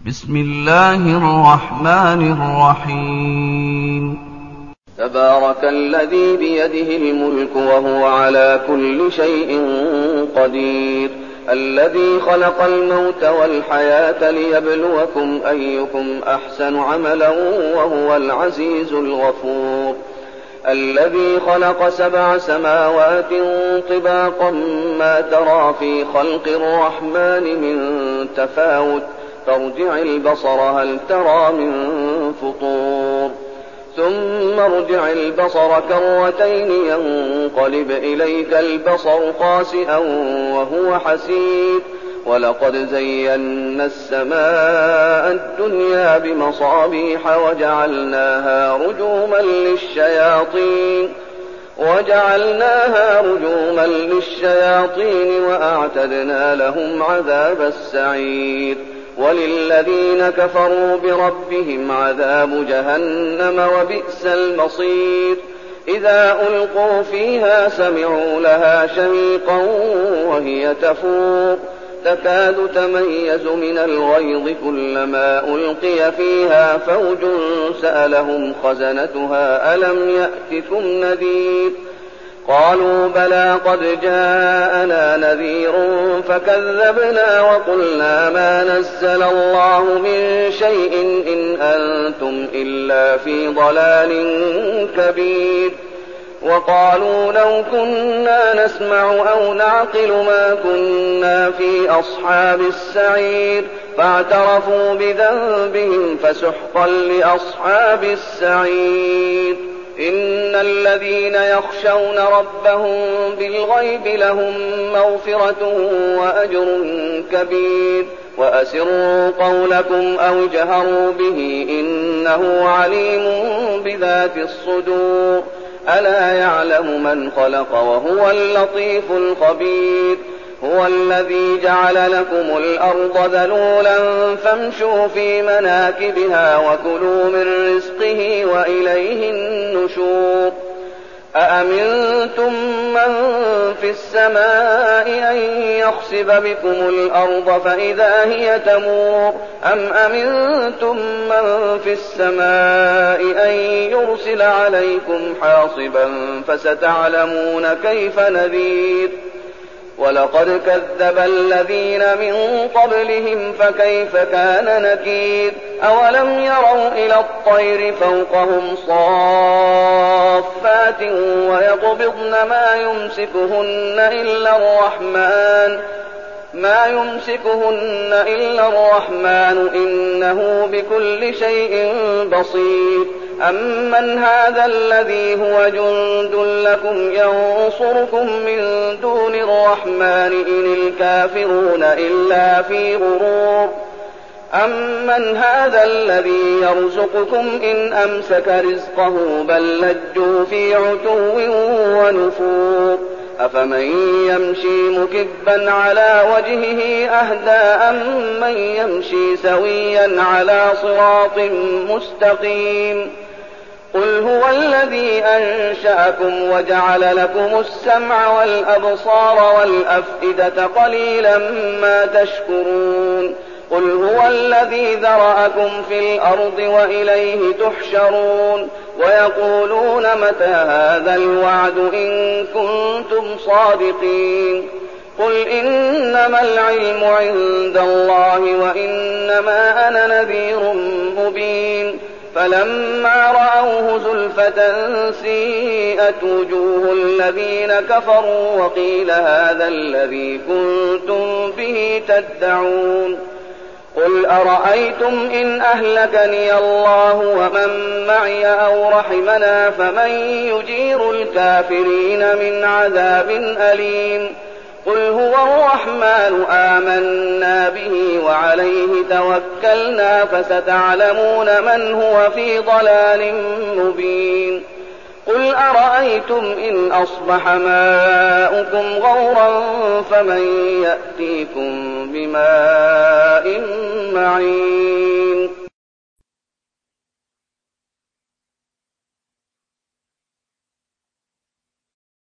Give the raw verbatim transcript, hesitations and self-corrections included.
بسم الله الرحمن الرحيم. تبارك الذي بيده الملك وهو على كل شيء قدير، الذي خلق الموت والحياة ليبلوكم أيكم أحسن عملا وهو العزيز الغفور، الذي خلق سبع سماوات طباقا ما ترى في خلق الرحمن من تفاوت، فارجع البصر هل ترى من فطور، ثم ارجع البصر كرتين ينقلب إليك البصر خاسئا وهو حسير، ولقد زينا السماء الدنيا بمصابيح وجعلناها رجوما للشياطين وجعلناها رجوما للشياطين وأعتدنا لهم عذاب السعير، وللذين كفروا بربهم عذاب جهنم وبئس المصير، إذا ألقوا فيها سمعوا لها شهيقا وهي تفور تكاد تميز من الغيظ كلما ألقي فيها فوج سألهم خزنتها ألم يأتكم نذير، قالوا بلى قد جاءنا نذير فكذبنا وقلنا ما نزل الله من شيء إن أنتم إلا في ضلال كبير، وقالوا لو كنا نسمع أو نعقل ما كنا في أصحاب السعير، فاعترفوا بذنبهم فسحقا لأصحاب السعير. إن الذين يخشون ربهم بالغيب لهم مغفرة وأجر كبير، وأسروا قولكم أو جهروا به إنه عليم بذات الصدور، ألا يعلم من خلق وهو اللطيف الخبير، هو الذي جعل لكم الأرض ذلولا فامشوا في مناكبها وكلوا من رزقه وإليه النشور، أأمنتم من في السماء أن يخسف بكم الأرض فإذا هي تمور، أم أمنتم من في السماء أن يرسل عليكم حاصبا فستعلمون كيف نذير، ولقد كذب الذين من قبلهم فكيف كان نكير، أولم يروا إلى الطير فوقهم صافات ويقبضن ما يمسكهن إلا الرحمن ما يمسكهن إلا الرحمن إنه بكل شيء بصير، أمن هذا الذي هو جند لكم ينصركم من دون الرحمن إن الكافرون إلا في غرور، أمن هذا الذي يرزقكم إن أمسك رزقه بل لجوا في عتو ونفور، أفمن يمشي مكبا على وجهه أهدى أمن يمشي سويا على صراط مستقيم، قل هو الذي أنشأكم وجعل لكم السمع والأبصار والأفئدة قليلا ما تشكرون، قل هو الذي ذرأكم في الأرض وإليه تحشرون، ويقولون متى هذا الوعد إن كنتم صادقين، قل إنما العلم عند الله وإنما أنا نذير مبين، فلما رأوه زلفة سيئت وجوه الذين كفروا وقيل هذا الذي كنتم به تدعون، قل أرأيتم إن أهلكني الله ومن معي أو رحمنا فمن يجير الكافرين من عذاب أليم، قل هو الرحمن آمنا به وعليه توكلنا فستعلمون من هو في ضلال مبين، قل أرأيتم إن أصبح ماؤكم غورا فمن يأتيكم بماء معين.